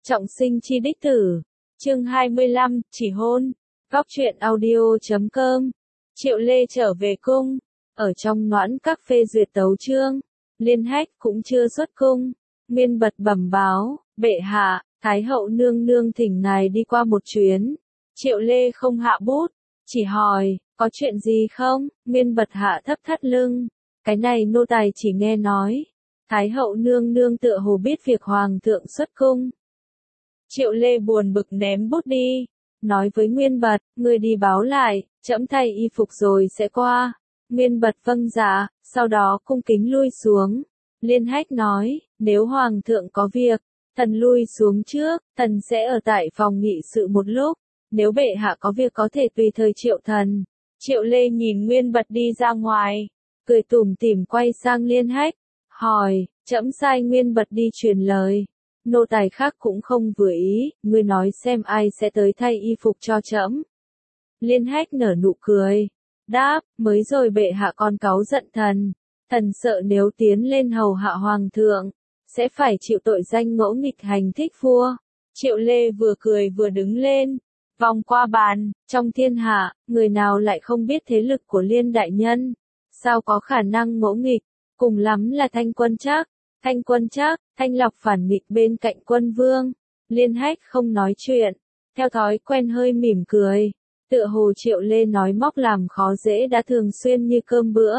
Trọng sinh chi đích tử. Chương 25, chỉ hôn. Góc truyện audio.com. Triệu Lê trở về cung. Ở trong noãn các phê duyệt tấu chương. Liên Hách cũng chưa xuất cung. Nguyên Bật bẩm báo, bệ hạ, Thái hậu nương nương thỉnh ngài đi qua một chuyến. Triệu Lê không hạ bút, chỉ hỏi, có chuyện gì không? Nguyên Bật hạ thấp thắt lưng. Cái này nô tài chỉ nghe nói. Thái hậu nương nương tựa hồ biết việc hoàng thượng xuất cung. Triệu Lê buồn bực ném bút đi, nói với Nguyên Bật, ngươi đi báo lại, trẫm thay y phục rồi sẽ qua. Nguyên Bật vâng dạ, sau đó cung kính lui xuống. Liên Hách nói, nếu hoàng thượng có việc, thần lui xuống trước, thần sẽ ở tại phòng nghị sự một lúc, nếu bệ hạ có việc có thể tùy thời triệu thần. Triệu Lê nhìn Nguyên Bật đi ra ngoài, cười tủm tỉm quay sang Liên Hách, hỏi, trẫm sai Nguyên Bật đi truyền lời. Nô tài khác cũng không vừa ý, ngươi nói xem ai sẽ tới thay y phục cho trẫm. Liên Hách nở nụ cười, đáp, mới rồi bệ hạ còn cáu giận thần. Thần sợ nếu tiến lên hầu hạ hoàng thượng, sẽ phải chịu tội danh ngỗ nghịch hành thích vua. Triệu Lê vừa cười vừa đứng lên, vòng qua bàn, trong thiên hạ, người nào lại không biết thế lực của Liên đại nhân, sao có khả năng ngỗ nghịch, cùng lắm là Thanh Quân Trác. Thanh Quân Trác, Thanh Lọc phản nghịch bên cạnh Quân Vương. Liên Hách không nói chuyện, theo thói quen hơi mỉm cười, tựa hồ Triệu Lê nói móc làm khó dễ đã thường xuyên như cơm bữa.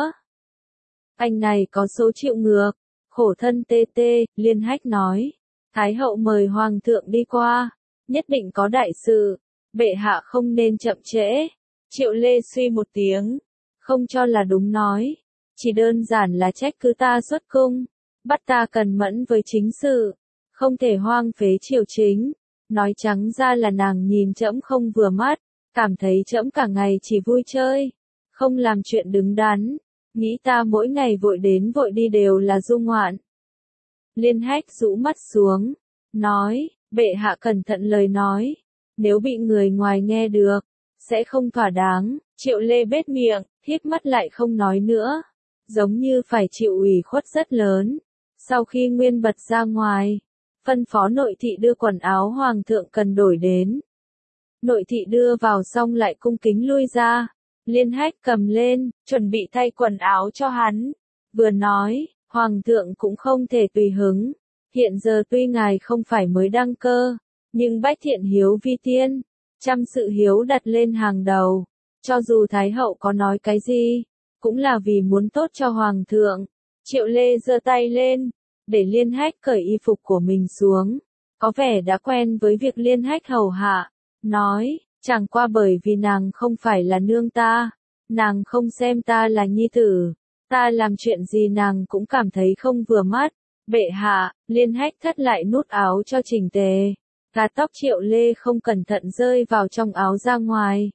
Anh này có số chịu ngược, khổ thân tê tê, Liên Hách nói. Thái hậu mời hoàng thượng đi qua, nhất định có đại sự, bệ hạ không nên chậm trễ. Triệu Lê suy một tiếng, không cho là đúng nói, chỉ đơn giản là trách cứ ta xuất cung, bắt ta cần mẫn với chính sự, không thể hoang phế triều chính. Nói trắng ra là nàng nhìn trẫm không vừa mắt, cảm thấy trẫm cả ngày chỉ vui chơi, không làm chuyện đứng đắn, nghĩ ta mỗi ngày vội đến vội đi đều là du ngoạn. Liên Hách rũ mắt xuống, nói, bệ hạ cẩn thận lời nói, nếu bị người ngoài nghe được, sẽ không thỏa đáng. Triệu Lê bết miệng, híp mắt lại không nói nữa, giống như phải chịu ủy khuất rất lớn. Sau khi Nguyên Bật ra ngoài, phân phó nội thị đưa quần áo hoàng thượng cần đổi đến. Nội thị đưa vào xong lại cung kính lui ra. Liên Hách cầm lên, chuẩn bị thay quần áo cho hắn. Vừa nói, hoàng thượng cũng không thể tùy hứng. Hiện giờ tuy ngài không phải mới đăng cơ, nhưng bách thiện hiếu vi tiên, chăm sự hiếu đặt lên hàng đầu. Cho dù Thái hậu có nói cái gì, cũng là vì muốn tốt cho hoàng thượng. Triệu Lê giơ tay lên, để Liên Hách cởi y phục của mình xuống. Có vẻ đã quen với việc Liên Hách hầu hạ, nói, chẳng qua bởi vì nàng không phải là nương ta, nàng không xem ta là nhi tử, ta làm chuyện gì nàng cũng cảm thấy không vừa mắt. Bệ hạ, Liên Hách thắt lại nút áo cho chỉnh tề, gạt tóc Triệu Lê không cẩn thận rơi vào trong áo ra ngoài.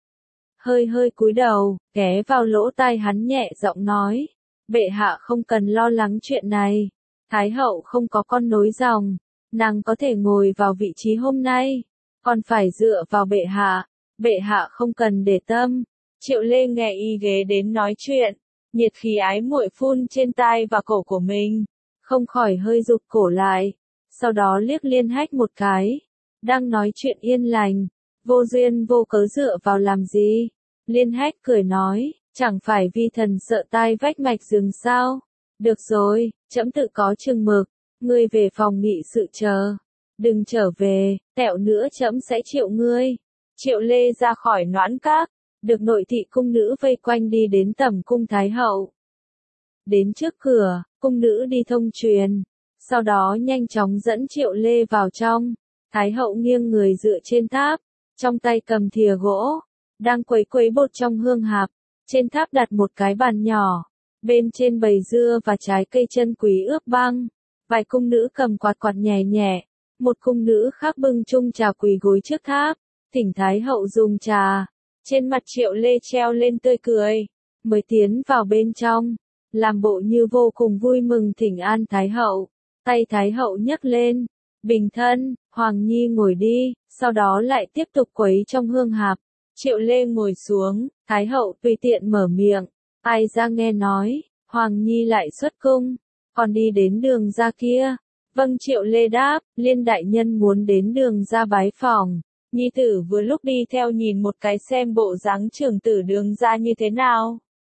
Hơi cúi đầu, ghé vào lỗ tai hắn nhẹ giọng nói, bệ hạ không cần lo lắng chuyện này, Thái hậu không có con nối dòng, nàng có thể ngồi vào vị trí hôm nay, còn phải dựa vào bệ hạ không cần để tâm. Triệu Lê nghe y ghế đến nói chuyện, nhiệt khí ái muội phun trên tai và cổ của mình, không khỏi hơi rụt cổ lại, sau đó liếc Liên Hách một cái, đang nói chuyện yên lành, vô duyên vô cớ dựa vào làm gì. Liên Hách cười nói, chẳng phải vì thần sợ tai vách mạch rừng sao? Được rồi, trẫm tự có chừng mực, ngươi về phòng nghị sự chờ, đừng trở về, tẹo nữa trẫm sẽ triệu ngươi. Triệu Lê ra khỏi noãn các, được nội thị cung nữ vây quanh đi đến tẩm cung Thái hậu. Đến trước cửa, cung nữ đi thông truyền, sau đó nhanh chóng dẫn Triệu Lê vào trong. Thái hậu nghiêng người dựa trên tháp, trong tay cầm thìa gỗ, đang quấy bột trong hương hạp. Trên tháp đặt một cái bàn nhỏ, bên trên bày dưa và trái cây chân quý ướp băng. Vài cung nữ cầm quạt quạt nhẹ nhẹ, một cung nữ khác bưng chung trà quỳ gối trước tháp, thỉnh Thái hậu dùng trà. Trên mặt Triệu Lê treo lên tươi cười, mới tiến vào bên trong, làm bộ như vô cùng vui mừng thỉnh an Thái hậu. Tay Thái hậu nhấc lên, bình thân, Hoàng Nhi ngồi đi, sau đó lại tiếp tục quấy trong hương hạp. Triệu Lê ngồi xuống, Thái hậu tùy tiện mở miệng, ai ra nghe nói, Hoàng Nhi lại xuất cung, còn đi đến đường ra kia, Vâng, Triệu Lê đáp, Liên đại nhân muốn đến Đường gia bái phỏng. Nhi tử vừa lúc đi theo nhìn một cái xem bộ dáng trưởng tử Đường gia như thế nào.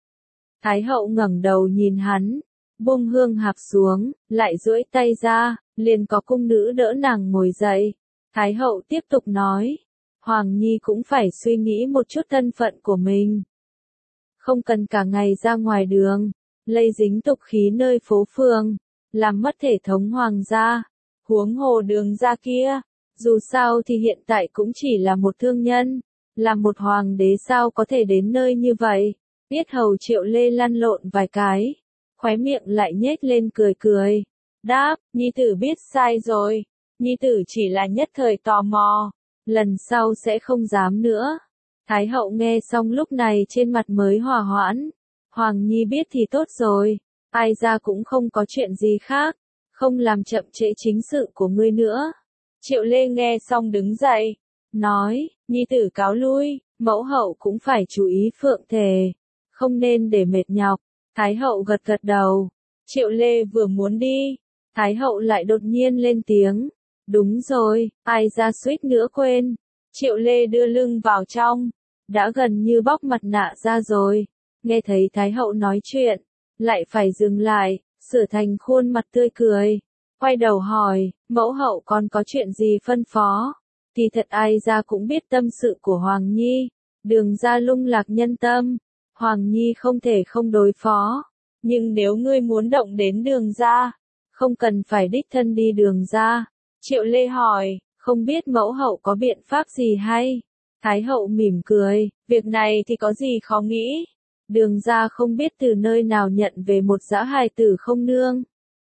Thái hậu ngẩng đầu nhìn hắn, buông hương hạp xuống, lại duỗi tay ra, liền có cung nữ đỡ nàng ngồi dậy. Thái hậu tiếp tục nói, Hoàng Nhi cũng phải suy nghĩ một chút thân phận của mình. Không cần cả ngày ra ngoài đường, lây dính tục khí nơi phố phường, làm mất thể thống hoàng gia, huống hồ Đường gia kia. Dù sao thì hiện tại cũng chỉ là một thương nhân, là một hoàng đế sao có thể đến nơi như vậy. Yết hầu Triệu Lê lăn lộn vài cái, khóe miệng lại nhếch lên cười cười. Đáp, Nhi tử biết sai rồi, Nhi tử chỉ là nhất thời tò mò, lần sau sẽ không dám nữa. Thái hậu nghe xong lúc này trên mặt mới hòa hoãn. Hoàng Nhi biết thì tốt rồi, ai ra cũng không có chuyện gì khác, không làm chậm trễ chính sự của ngươi nữa. Triệu Lê nghe xong đứng dậy, nói, Nhi tử cáo lui, mẫu hậu cũng phải chú ý phượng thể, không nên để mệt nhọc. Thái hậu gật gật đầu. Triệu Lê vừa muốn đi, Thái hậu lại đột nhiên lên tiếng. Đúng rồi, ai ra suýt nữa quên. Triệu Lê đưa lưng vào trong, đã gần như bóc mặt nạ ra rồi. Nghe thấy Thái hậu nói chuyện, lại phải dừng lại, sửa thành khuôn mặt tươi cười. Quay đầu hỏi, mẫu hậu còn có chuyện gì phân phó? Thì thật ai ra cũng biết tâm sự của Hoàng Nhi, Đường gia lung lạc nhân tâm, Hoàng Nhi không thể không đối phó. Nhưng nếu ngươi muốn động đến Đường gia, không cần phải đích thân đi Đường gia. Triệu Lê hỏi, không biết mẫu hậu có biện pháp gì hay? Thái hậu mỉm cười, việc này thì có gì khó nghĩ. Đường gia không biết từ nơi nào nhận về một dã hài tử không nương.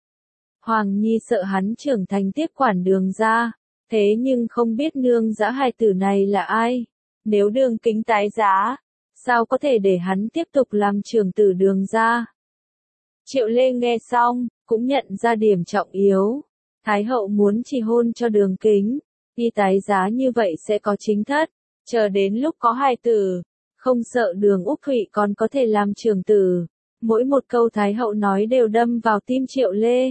Hoàng Nhi sợ hắn trưởng thành tiếp quản Đường gia, thế nhưng không biết nương dã hài tử này là ai. Nếu Đường Kính tái giá, sao có thể để hắn tiếp tục làm trưởng tử Đường gia? Triệu Lê nghe xong, cũng nhận ra điểm trọng yếu. Thái hậu muốn chỉ hôn cho Đường Kính, đi tái giá như vậy sẽ có chính thất, chờ đến lúc có hài tử, không sợ Đường Úc Thụy còn có thể làm trưởng tử. Mỗi một câu Thái hậu nói đều đâm vào tim Triệu Lê.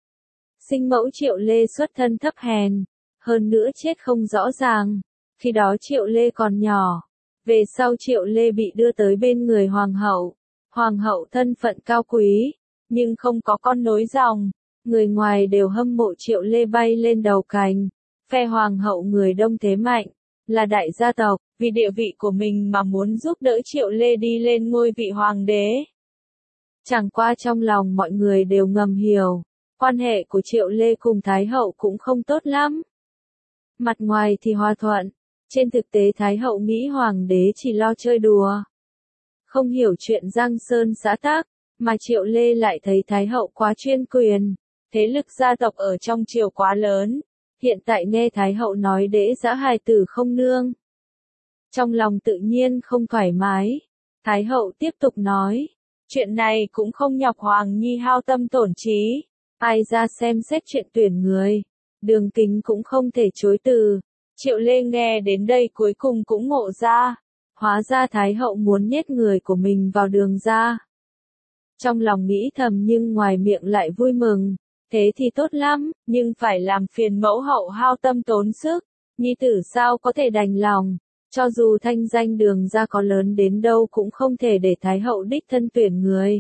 Sinh mẫu Triệu Lê xuất thân thấp hèn, hơn nữa chết không rõ ràng, khi đó Triệu Lê còn nhỏ. Về sau Triệu Lê bị đưa tới bên người hoàng hậu thân phận cao quý, nhưng không có con nối dòng, người ngoài đều hâm mộ Triệu Lê bay lên đầu cành. Phe hoàng hậu người đông thế mạnh, là đại gia tộc, vì địa vị của mình mà muốn giúp đỡ Triệu Lê đi lên ngôi vị hoàng đế. Chẳng qua trong lòng mọi người đều ngầm hiểu, quan hệ của Triệu Lê cùng Thái hậu cũng không tốt lắm. Mặt ngoài thì hòa thuận, trên thực tế Thái hậu nghĩ hoàng đế chỉ lo chơi đùa, không hiểu chuyện Giang Sơn xã tắc, mà Triệu Lê lại thấy Thái hậu quá chuyên quyền, thế lực gia tộc ở trong triều quá lớn. Hiện tại nghe Thái hậu nói đễ dã hài tử không nương, trong lòng tự nhiên không thoải mái. Thái hậu tiếp tục nói, chuyện này cũng không nhọc Hoàng Nhi hao tâm tổn trí, ai ra xem xét chuyện tuyển người, Đường Kính cũng không thể chối từ. Triệu Lê nghe đến đây cuối cùng cũng ngộ ra, hóa ra Thái hậu muốn nhét người của mình vào Đường gia. Trong lòng nghĩ thầm nhưng ngoài miệng lại vui mừng. Thế thì tốt lắm, nhưng phải làm phiền mẫu hậu hao tâm tốn sức. Nhi tử sao có thể đành lòng, cho dù thanh danh Đường gia có lớn đến đâu cũng không thể để Thái hậu đích thân tuyển người.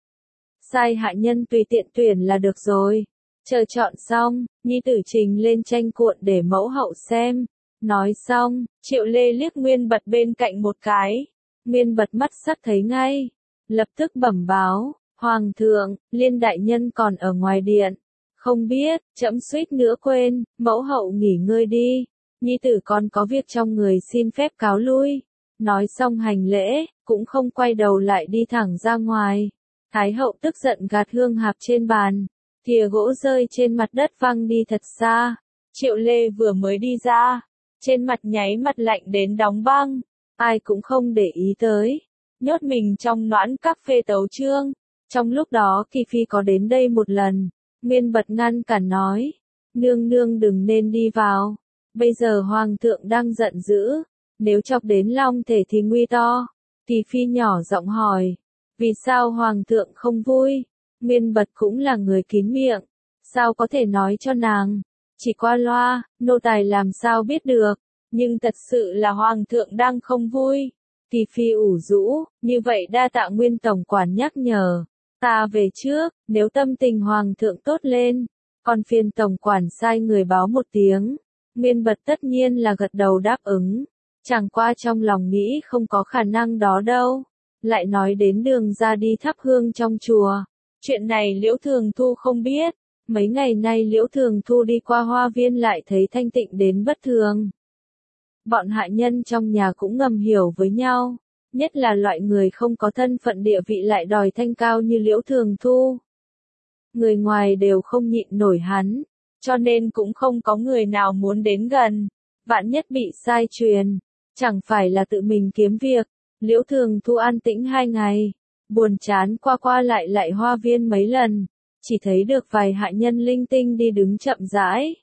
Sai hạ nhân tùy tiện tuyển là được rồi. Chờ chọn xong, Nhi tử trình lên tranh cuộn để mẫu hậu xem. Nói xong, Triệu Lê liếc Nguyên Bật bên cạnh một cái. Nguyên Bật mắt sắc thấy ngay, lập tức bẩm báo, Hoàng thượng, Liên đại nhân còn ở ngoài điện. Không biết, trẫm suýt nữa quên, mẫu hậu nghỉ ngơi đi. Nhi tử còn có việc trong người xin phép cáo lui. Nói xong hành lễ, cũng không quay đầu lại đi thẳng ra ngoài. Thái hậu tức giận gạt hương hạp trên bàn. Thìa gỗ rơi trên mặt đất văng đi thật xa. Triệu Lê vừa mới đi ra, trên mặt nháy mặt lạnh đến đóng băng. Ai cũng không để ý tới. Nhốt mình trong noãn các phê tấu chương. Trong lúc đó Kỳ Phi có đến đây một lần. Nguyên Bật ngăn cản nói, nương nương đừng nên đi vào. Bây giờ hoàng thượng đang giận dữ, nếu chọc đến long thể thì nguy to. Kỳ Phi nhỏ giọng hỏi, vì sao hoàng thượng không vui? Nguyên Bật cũng là người kín miệng, sao có thể nói cho nàng? Chỉ qua loa, nô tài làm sao biết được, nhưng thật sự là hoàng thượng đang không vui. Kỳ phi ủ rũ, như vậy đa tạ Nguyên tổng quản nhắc nhở. Ta về trước, nếu tâm tình hoàng thượng tốt lên, còn phiền tổng quản sai người báo một tiếng. Nguyên Bật tất nhiên là gật đầu đáp ứng. Chẳng qua trong lòng nghĩ không có khả năng đó đâu. Lại nói đến đường ra đi thắp hương trong chùa. Chuyện này Liễu Thường Thu không biết. Mấy ngày nay Liễu Thường Thu đi qua hoa viên lại thấy thanh tịnh đến bất thường. Bọn hạ nhân trong nhà cũng ngầm hiểu với nhau. Nhất là loại người không có thân phận địa vị lại đòi thanh cao như Liễu Thường Thu. Người ngoài đều không nhịn nổi hắn. Cho nên cũng không có người nào muốn đến gần. Vạn nhất bị sai truyền. Chẳng phải là tự mình kiếm việc. Liễu Thường Thu an tĩnh 2 ngày. Buồn chán qua qua lại hoa viên mấy lần. Chỉ thấy được vài hạ nhân linh tinh đi đứng chậm rãi.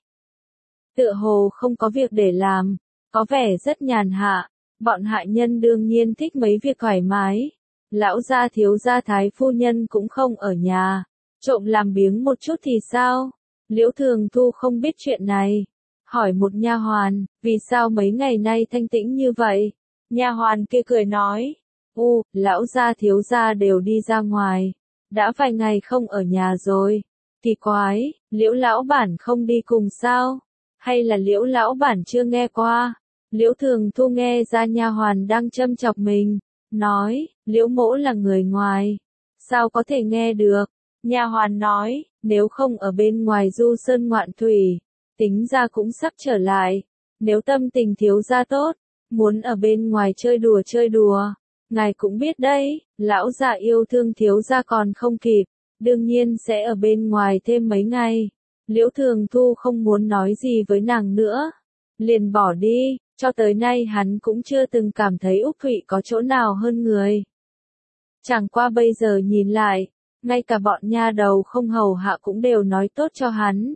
Tựa hồ không có việc để làm. Có vẻ rất nhàn hạ. Bọn hạ nhân đương nhiên thích mấy việc thoải mái. Lão gia thiếu gia thái phu nhân cũng không ở nhà. Trộm làm biếng một chút thì sao? Liễu Thường Thu không biết chuyện này. Hỏi một nha hoàn, vì sao mấy ngày nay thanh tĩnh như vậy? Nha hoàn kia cười nói, lão gia thiếu gia đều đi ra ngoài. Đã vài ngày không ở nhà rồi. Kỳ quái, Liễu lão bản không đi cùng sao? Hay là Liễu lão bản chưa nghe qua? Liễu Thường Thu nghe ra nha hoàn đang châm chọc mình. Nói, Liễu mỗ là người ngoài. Sao có thể nghe được? Nha hoàn nói, nếu không ở bên ngoài du sơn ngoạn thủy, tính ra cũng sắp trở lại. Nếu tâm tình thiếu gia tốt, muốn ở bên ngoài chơi đùa. Ngài cũng biết đấy, lão già yêu thương thiếu gia còn không kịp, đương nhiên sẽ ở bên ngoài thêm mấy ngày. Liễu Thường Thu không muốn nói gì với nàng nữa, liền bỏ đi, cho tới nay hắn cũng chưa từng cảm thấy Úc Thụy có chỗ nào hơn người. Chẳng qua bây giờ nhìn lại, ngay cả bọn nha đầu không hầu hạ cũng đều nói tốt cho hắn.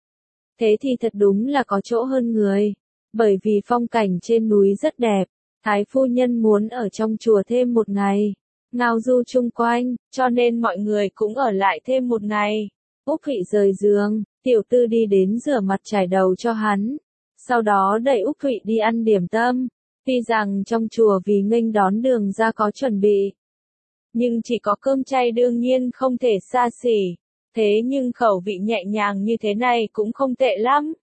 Thế thì thật đúng là có chỗ hơn người, bởi vì phong cảnh trên núi rất đẹp, thái phu nhân muốn ở trong chùa thêm một ngày, ngao du chung quanh, cho nên mọi người cũng ở lại thêm một ngày. Úc Thụy rời giường, tiểu tư đi đến rửa mặt chải đầu cho hắn, sau đó đẩy Úc Thụy đi ăn điểm tâm, tuy rằng trong chùa vì nghênh đón đường ra có chuẩn bị. Nhưng chỉ có cơm chay đương nhiên không thể xa xỉ, thế nhưng khẩu vị nhẹ nhàng như thế này cũng không tệ lắm.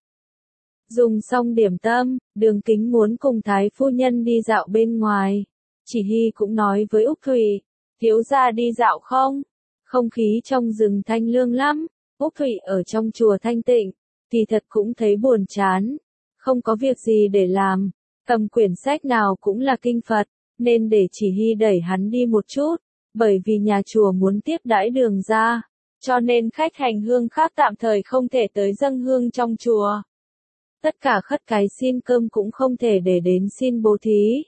Dùng xong điểm tâm, Đường Kính muốn cùng thái phu nhân đi dạo bên ngoài. Chỉ Hy cũng nói với Úc Thụy, thiếu gia đi dạo không? Không khí trong rừng thanh lương lắm. Úc Thụy ở trong chùa thanh tịnh, thì thật cũng thấy buồn chán. Không có việc gì để làm, cầm quyển sách nào cũng là kinh Phật, nên để Chỉ Hy đẩy hắn đi một chút. Bởi vì nhà chùa muốn tiếp đãi Đường ra, cho nên khách hành hương khác tạm thời không thể tới dâng hương trong chùa. Tất cả khất cái xin cơm cũng không thể để đến xin bố thí.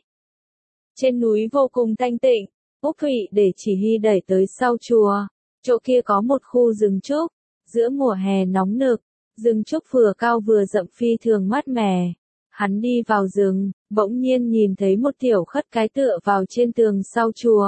Trên núi vô cùng thanh tịnh, Úc Thụy để Chỉ Hy đẩy tới sau chùa. Chỗ kia có một khu rừng trúc, giữa mùa hè nóng nực, rừng trúc vừa cao vừa rậm phi thường mát mẻ. Hắn đi vào rừng, bỗng nhiên nhìn thấy một tiểu khất cái tựa vào trên tường sau chùa.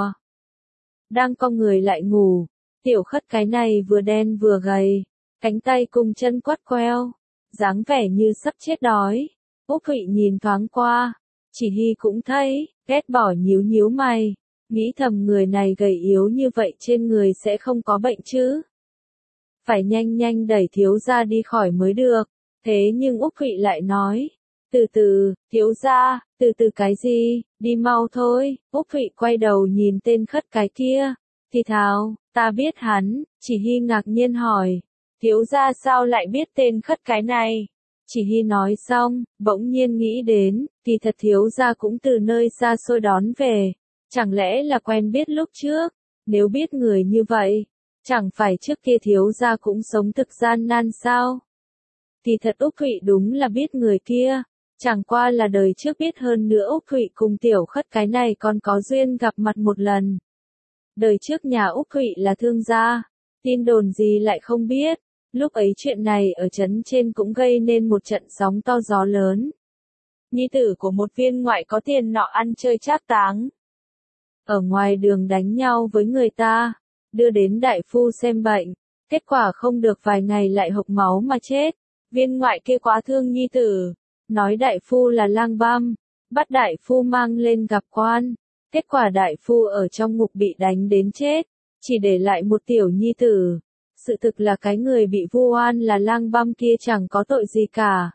Đang cong người lại ngủ, tiểu khất cái này vừa đen vừa gầy, cánh tay cùng chân quắt queo, dáng vẻ như sắp chết đói. Úc Thụy nhìn thoáng qua, Chỉ Hy cũng thấy, ghét bỏ nhíu nhíu mày, nghĩ thầm người này gầy yếu như vậy trên người sẽ không có bệnh chứ. Phải nhanh nhanh đẩy thiếu gia đi khỏi mới được, thế nhưng Úc Thụy lại nói, từ từ, thiếu gia, từ từ cái gì, đi mau thôi. Úc Thụy quay đầu nhìn tên khất cái kia, thì thào, ta biết hắn. Chỉ Hy ngạc nhiên hỏi, thiếu gia sao lại biết tên khất cái này? Chỉ Hy nói xong, bỗng nhiên nghĩ đến, kỳ thật thiếu gia cũng từ nơi xa xôi đón về, chẳng lẽ là quen biết lúc trước? Nếu biết người như vậy, chẳng phải trước kia thiếu gia cũng sống thực gian nan sao? Kỳ thật Úc Thụy đúng là biết người kia. Chẳng qua là đời trước biết hơn nữa Úc Thụy cùng tiểu khất cái này còn có duyên gặp mặt một lần. Đời trước nhà Úc Thụy là thương gia, tin đồn gì lại không biết, lúc ấy chuyện này ở trấn trên cũng gây nên một trận sóng to gió lớn. Nhi tử của một viên ngoại có tiền nọ ăn chơi trác táng. Ở ngoài đường đánh nhau với người ta, đưa đến đại phu xem bệnh, Kết quả không được vài ngày lại hộc máu mà chết. Viên ngoại kia quá thương nhi tử, nói đại phu là lang băm, bắt đại phu mang lên gặp quan. Kết quả đại phu ở trong ngục bị đánh đến chết, chỉ để lại một tiểu nhi tử. Sự thực là cái người bị vu oan là lang băm kia chẳng có tội gì cả.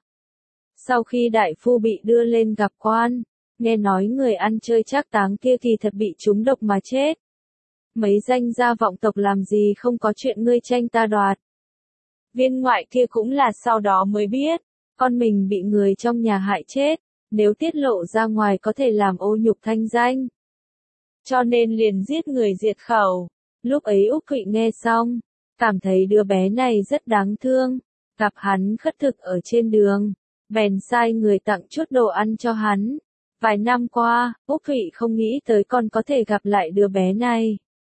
Sau khi đại phu bị đưa lên gặp quan, nghe nói người ăn chơi trác táng kia kỳ thật bị trúng độc mà chết. Mấy danh gia vọng tộc làm gì không có chuyện ngươi tranh ta đoạt. Viên ngoại kia cũng là sau đó mới biết, con mình bị người trong nhà hại chết, nếu tiết lộ ra ngoài có thể làm ô nhục thanh danh. Cho nên liền giết người diệt khẩu. Lúc ấy Úc Thụy nghe xong, cảm thấy đứa bé này rất đáng thương, gặp hắn khất thực ở trên đường, bèn sai người tặng chút đồ ăn cho hắn. Vài năm qua, Úc Thụy không nghĩ tới còn có thể gặp lại đứa bé này.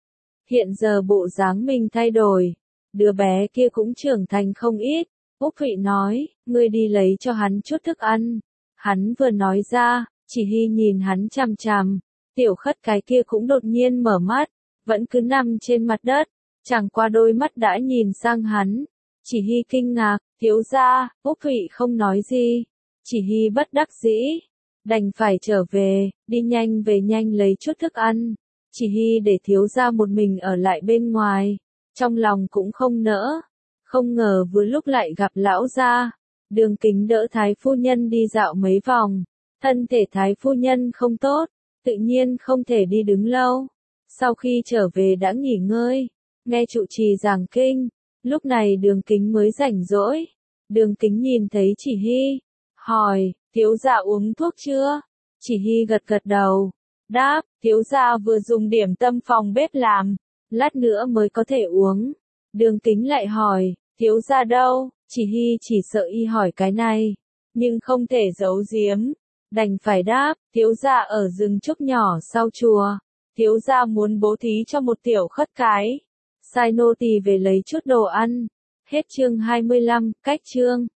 Hiện giờ bộ dáng mình thay đổi, đứa bé kia cũng trưởng thành không ít. Úc Thụy nói, ngươi đi lấy cho hắn chút thức ăn. Hắn vừa nói ra, chỉ Hy nhìn hắn chằm chằm, tiểu khất cái kia cũng đột nhiên mở mắt, vẫn cứ nằm trên mặt đất, chẳng qua đôi mắt đã nhìn sang hắn. Chỉ Hy kinh ngạc, thiếu gia, Úc Thụy không nói gì. Chỉ Hy bất đắc dĩ, đành phải trở về, đi nhanh về nhanh lấy chút thức ăn. Chỉ Hy để thiếu gia một mình ở lại bên ngoài, trong lòng cũng không nỡ. Không ngờ vừa lúc lại gặp lão gia. Đường Kính đỡ Thái phu nhân đi dạo mấy vòng, thân thể Thái phu nhân không tốt, tự nhiên không thể đi đứng lâu. Sau khi trở về đã nghỉ ngơi, nghe trụ trì giảng kinh, lúc này Đường Kính mới rảnh rỗi. Đường Kính nhìn thấy Chỉ Hy, hỏi, thiếu gia uống thuốc chưa? Chỉ Hy gật gật đầu, đáp, thiếu gia vừa dùng điểm tâm phòng bếp làm, lát nữa mới có thể uống. Đường Kính lại hỏi, thiếu gia đâu? Chỉ Hy chỉ sợ y hỏi cái này, nhưng không thể giấu giếm, đành phải đáp, thiếu gia ở rừng trúc nhỏ sau chùa, thiếu gia muốn bố thí cho một tiểu khất cái. Sai nô tỳ về lấy chút đồ ăn. Hết chương 25, cách chương.